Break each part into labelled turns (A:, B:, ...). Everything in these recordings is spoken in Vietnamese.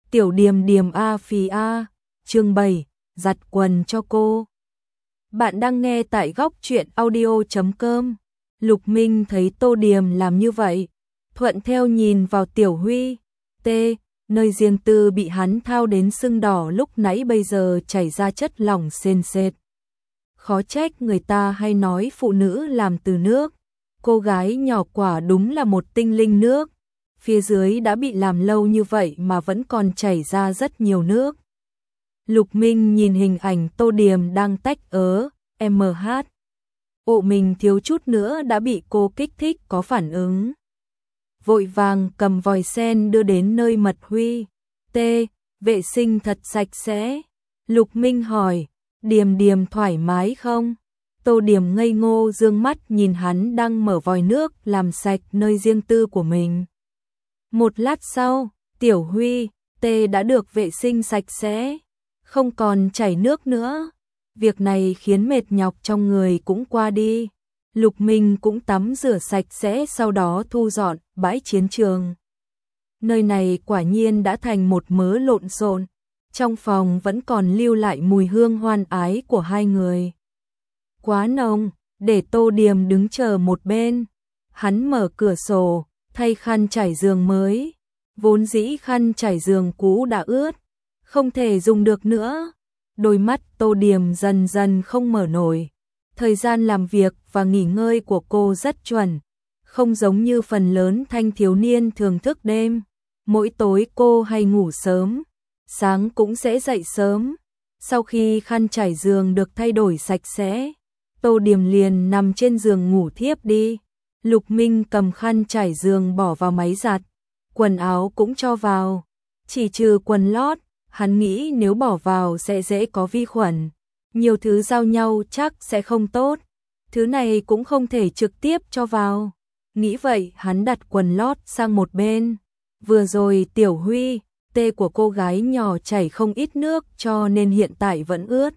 A: Tiểu Điềm Điềm a phì a, chương 7, giặt quần cho cô. Bạn đang nghe tại góc truyện audio.com. Lục Minh thấy Tô Điềm làm như vậy, thuận theo nhìn vào Tiểu Huy, nơi riêng tư bị hắn thao đến sưng đỏ lúc nãy bây giờ chảy ra chất lỏng sền sệt. Khó trách người ta hay nói phụ nữ làm từ nước, cô gái nhỏ quả đúng là một tinh linh nước. Phía dưới đã bị làm lâu như vậy mà vẫn còn chảy ra rất nhiều nước. Lục Minh nhìn hình ảnh Tô Điềm đang tách MH. Mình thiếu chút nữa đã bị cô kích thích có phản ứng. Vội vàng cầm vòi sen đưa đến nơi Mật Huy. Vệ sinh thật sạch sẽ. Lục Minh hỏi, Điềm Điềm thoải mái không? Tô Điềm ngây ngô dương mắt nhìn hắn đang mở vòi nước làm sạch nơi riêng tư của mình. Một lát sau, Tiểu Huy, đã được vệ sinh sạch sẽ, không còn chảy nước nữa. Việc này khiến mệt nhọc trong người cũng qua đi. Lục Minh cũng tắm rửa sạch sẽ sau đó thu dọn bãi chiến trường. Nơi này quả nhiên đã thành một mớ lộn xộn. Trong phòng vẫn còn lưu lại mùi hương hoan ái của hai người. Quá nồng, để Tô Điềm đứng chờ một bên. Hắn mở cửa sổ, thay khăn trải giường mới. Vốn dĩ khăn trải giường cũ đã ướt, không thể dùng được nữa. Đôi mắt Tô Điềm dần dần không mở nổi. Thời gian làm việc và nghỉ ngơi của cô rất chuẩn, không giống như phần lớn thanh thiếu niên thường thức đêm. Mỗi tối cô hay ngủ sớm, sáng cũng sẽ dậy sớm. Sau khi khăn trải giường được thay đổi sạch sẽ, Tô Điềm liền nằm trên giường ngủ thiếp đi. Lục Minh cầm khăn trải giường bỏ vào máy giặt, quần áo cũng cho vào, chỉ trừ quần lót, hắn nghĩ nếu bỏ vào sẽ dễ có vi khuẩn, nhiều thứ giao nhau chắc sẽ không tốt, thứ này cũng không thể trực tiếp cho vào. Nghĩ vậy hắn đặt quần lót sang một bên. Vừa rồi Tiểu Huy, của cô gái nhỏ chảy không ít nước cho nên hiện tại vẫn ướt.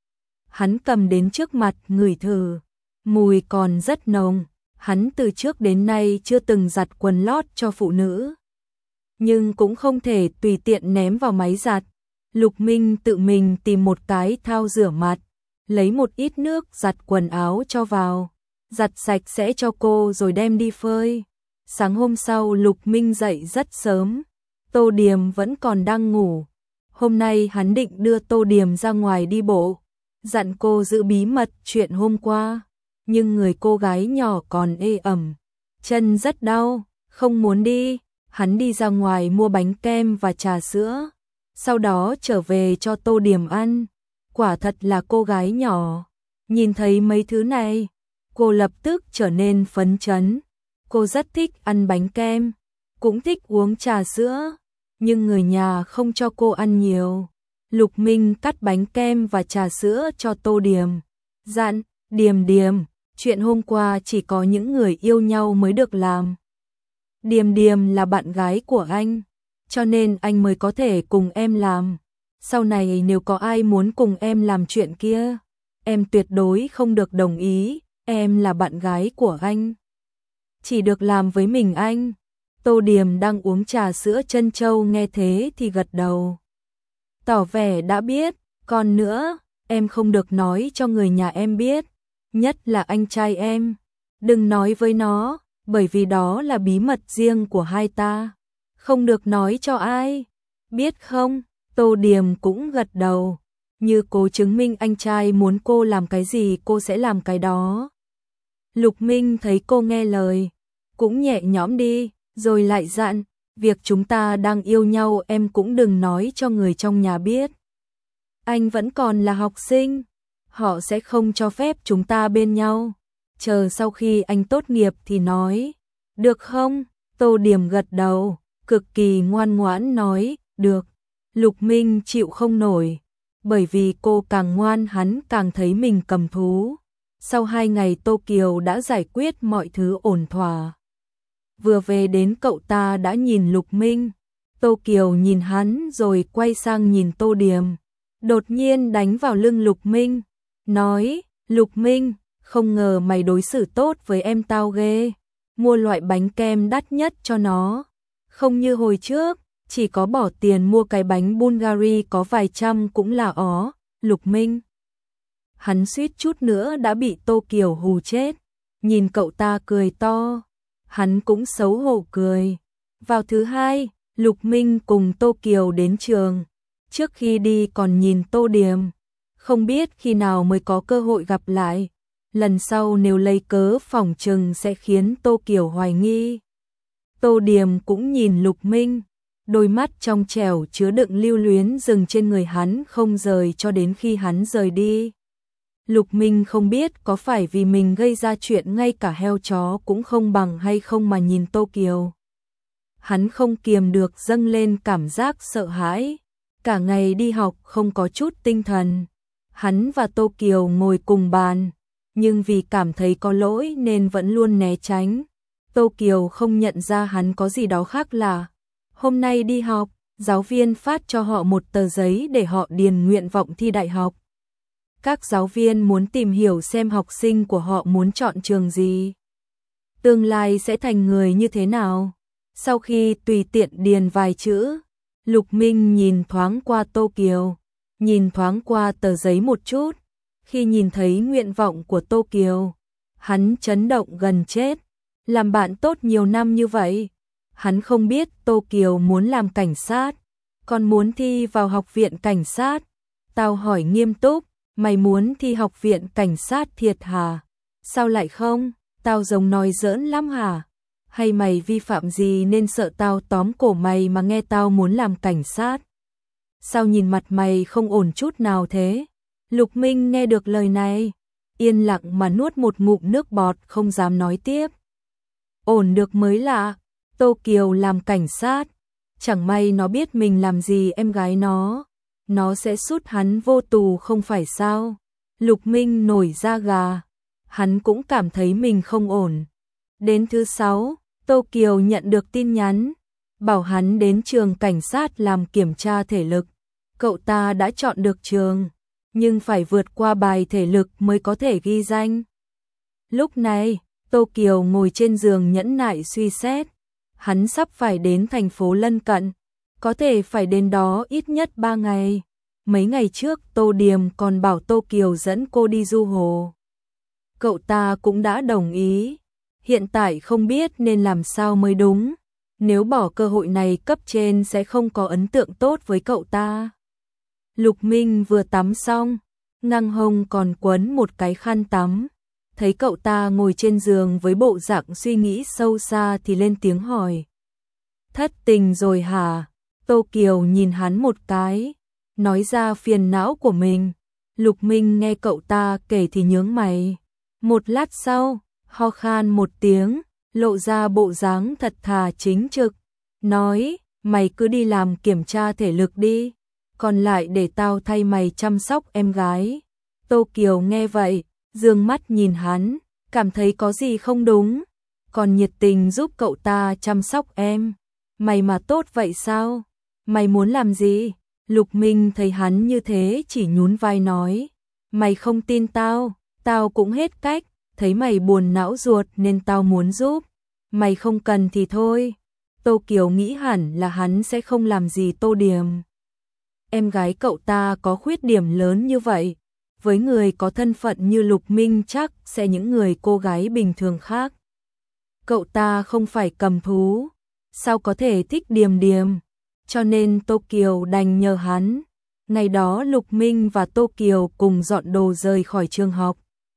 A: Hắn cầm đến trước mặt ngửi thử, mùi còn rất nồng. Hắn từ trước đến nay chưa từng giặt quần lót cho phụ nữ, nhưng cũng không thể tùy tiện ném vào máy giặt. Lục Minh tự mình tìm một cái thao rửa mặt, lấy một ít nước giặt quần áo cho vào, giặt sạch sẽ cho cô rồi đem đi phơi. Sáng hôm sau Lục Minh dậy rất sớm, Tô Điềm vẫn còn đang ngủ. Hôm nay hắn định đưa Tô Điềm ra ngoài đi bộ, dặn cô giữ bí mật chuyện hôm qua. Nhưng người cô gái nhỏ còn ê ẩm, chân rất đau, không muốn đi. Hắn đi ra ngoài mua bánh kem và trà sữa, sau đó trở về cho Tô Điềm ăn. Quả thật là cô gái nhỏ, nhìn thấy mấy thứ này, cô lập tức trở nên phấn chấn. Cô rất thích ăn bánh kem, cũng thích uống trà sữa, nhưng người nhà không cho cô ăn nhiều. Lục Minh cắt bánh kem và trà sữa cho Tô Điềm, dặn, Điềm Điềm, chuyện hôm qua chỉ có những người yêu nhau mới được làm. Điềm Điềm là bạn gái của anh, cho nên anh mới có thể cùng em làm. Sau này nếu có ai muốn cùng em làm chuyện kia, em tuyệt đối không được đồng ý, em là bạn gái của anh, chỉ được làm với mình anh. Tô Điềm đang uống trà sữa trân châu nghe thế thì gật đầu, tỏ vẻ đã biết. Còn nữa, em không được nói cho người nhà em biết, nhất là anh trai em, đừng nói với nó, bởi vì đó là bí mật riêng của hai ta, không được nói cho ai, biết không? Tô Điềm cũng gật đầu, như cố chứng minh anh trai muốn cô làm cái gì cô sẽ làm cái đó. Lục Minh thấy cô nghe lời, cũng nhẹ nhõm đi, rồi lại dặn, việc chúng ta đang yêu nhau em cũng đừng nói cho người trong nhà biết. Anh vẫn còn là học sinh, họ sẽ không cho phép chúng ta bên nhau. Chờ sau khi anh tốt nghiệp thì nói, được không? Tô Điềm gật đầu, cực kỳ ngoan ngoãn nói, được. Lục Minh chịu không nổi, bởi vì cô càng ngoan hắn càng thấy mình cầm thú. Sau 2 ngày Tô Kiều đã giải quyết mọi thứ ổn thỏa. Vừa về đến cậu ta đã nhìn Lục Minh. Tô Kiều nhìn hắn rồi quay sang nhìn Tô Điềm, đột nhiên đánh vào lưng Lục Minh, nói, Lục Minh, không ngờ mày đối xử tốt với em tao ghê, mua loại bánh kem đắt nhất cho nó, không như hồi trước, chỉ có bỏ tiền mua cái bánh Bulgari có vài trăm cũng là ó, Lục Minh. Hắn suýt chút nữa đã bị Tô Kiều hù chết, nhìn cậu ta cười to, hắn cũng xấu hổ cười. Vào thứ hai, Lục Minh cùng Tô Kiều đến trường, trước khi đi còn nhìn Tô Điềm, không biết khi nào mới có cơ hội gặp lại, lần sau nếu lấy cớ phỏng chừng sẽ khiến Tô Kiều hoài nghi. Tô Điềm cũng nhìn Lục Minh, đôi mắt trong trẻo chứa đựng lưu luyến dừng trên người hắn không rời cho đến khi hắn rời đi. Lục Minh không biết có phải vì mình gây ra chuyện ngay cả heo chó cũng không bằng hay không mà nhìn Tô Kiều. Hắn không kiềm được dâng lên cảm giác sợ hãi, cả ngày đi học không có chút tinh thần. Hắn và Tô Kiều ngồi cùng bàn, nhưng vì cảm thấy có lỗi nên vẫn luôn né tránh. Tô Kiều không nhận ra hắn có gì đó khác lạ. Hôm nay đi học, giáo viên phát cho họ một tờ giấy để họ điền nguyện vọng thi đại học. Các giáo viên muốn tìm hiểu xem học sinh của họ muốn chọn trường gì, tương lai sẽ thành người như thế nào. Sau khi tùy tiện điền vài chữ, Lục Minh nhìn thoáng qua Tô Kiều, nhìn thoáng qua tờ giấy một chút. Khi nhìn thấy nguyện vọng của Tô Kiều, hắn chấn động gần chết. Làm bạn tốt nhiều năm như vậy, hắn không biết Tô Kiều muốn làm cảnh sát, còn muốn thi vào học viện cảnh sát. Tao hỏi nghiêm túc, mày muốn thi học viện cảnh sát thiệt hả? Sao lại không? Tao giống nói giỡn lắm hả? Hay mày vi phạm gì nên sợ tao tóm cổ mày mà nghe tao muốn làm cảnh sát? Sao nhìn mặt mày không ổn chút nào thế? Lục Minh nghe được lời này, yên lặng mà nuốt một ngụm nước bọt không dám nói tiếp. Ổn được mới lạ, Tô Kiều làm cảnh sát, chẳng may nó biết mình làm gì em gái nó sẽ sút hắn vô tù không phải sao? Lục Minh nổi da gà, hắn cũng cảm thấy mình không ổn. Đến thứ 6, Tô Kiều nhận được tin nhắn, bảo hắn đến trường cảnh sát làm kiểm tra thể lực. Cậu ta đã chọn được trường, nhưng phải vượt qua bài thể lực mới có thể ghi danh. Lúc này, Tô Kiều ngồi trên giường nhẫn nại suy xét, hắn sắp phải đến thành phố lân cận, có thể phải đến đó ít nhất 3 ngày. Mấy ngày trước Tô Điềm còn bảo Tô Kiều dẫn cô đi du hồ. Cậu ta cũng đã đồng ý, hiện tại không biết nên làm sao mới đúng. Nếu bỏ cơ hội này cấp trên sẽ không có ấn tượng tốt với cậu ta. Lục Minh vừa tắm xong, ngang hông còn quấn một cái khăn tắm. Thấy cậu ta ngồi trên giường với bộ dạng suy nghĩ sâu xa thì lên tiếng hỏi. Thất tình rồi hả? Tô Kiều nhìn hắn một cái, nói ra phiền não của mình. Lục Minh nghe cậu ta kể thì nhướng mày. Một lát sau, ho khan một tiếng, lộ ra bộ dáng thật thà chính trực. Nói, mày cứ đi làm kiểm tra thể lực đi, còn lại để tao thay mày chăm sóc em gái. Tô Kiều nghe vậy, dương mắt nhìn hắn, cảm thấy có gì không đúng, còn nhiệt tình giúp cậu ta chăm sóc em. Mày mà tốt vậy sao? Mày muốn làm gì? Lục Minh thấy hắn như thế chỉ nhún vai nói, mày không tin tao, tao cũng hết cách, thấy mày buồn não ruột nên tao muốn giúp, mày không cần thì thôi. Tô Kiều nghĩ hẳn là hắn sẽ không làm gì Tô Điềm. Em gái cậu ta có khuyết điểm lớn như vậy, với người có thân phận như Lục Minh chắc sẽ những người cô gái bình thường khác. Cậu ta không phải cầm thú, sao có thể thích Điềm Điềm, cho nên Tô Kiều đành nhờ hắn. Ngày đó Lục Minh và Tô Kiều cùng dọn đồ rời khỏi trường học.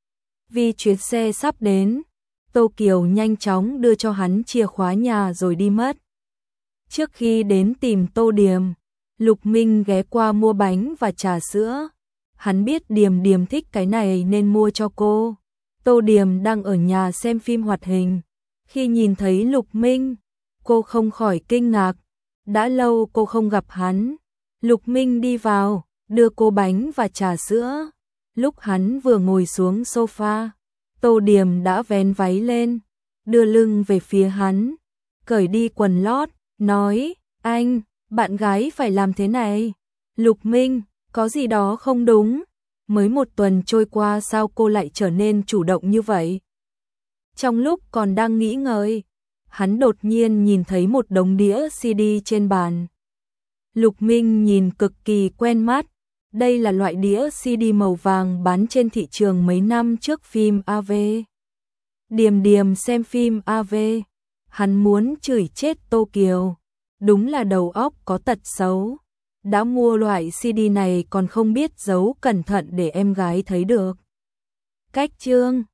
A: Vì chuyến xe sắp đến, Tô Kiều nhanh chóng đưa cho hắn chìa khóa nhà rồi đi mất. Trước khi đến tìm Tô Điềm, Lục Minh ghé qua mua bánh và trà sữa. Hắn biết Điềm Điềm thích cái này nên mua cho cô. Tô Điềm đang ở nhà xem phim hoạt hình. Khi nhìn thấy Lục Minh, cô không khỏi kinh ngạc. Đã lâu cô không gặp hắn. Lục Minh đi vào, đưa cô bánh và trà sữa. Lúc hắn vừa ngồi xuống sofa, Tô Điềm đã vén váy lên, đưa lưng về phía hắn, cởi đi quần lót, nói, anh, bạn gái phải làm thế này. Lục Minh, có gì đó không đúng, mới một tuần trôi qua sao cô lại trở nên chủ động như vậy? Trong lúc còn đang nghĩ ngợi, hắn đột nhiên nhìn thấy một đống đĩa CD trên bàn. Lục Minh nhìn cực kỳ quen mắt. Đây là loại đĩa CD màu vàng bán trên thị trường mấy năm trước phim AV. Điềm Điềm xem phim AV, hắn muốn chửi chết Tô Kiều. Đúng là đầu óc có tật xấu. Đã mua loại CD này còn không biết giấu cẩn thận để em gái thấy được. Cách chương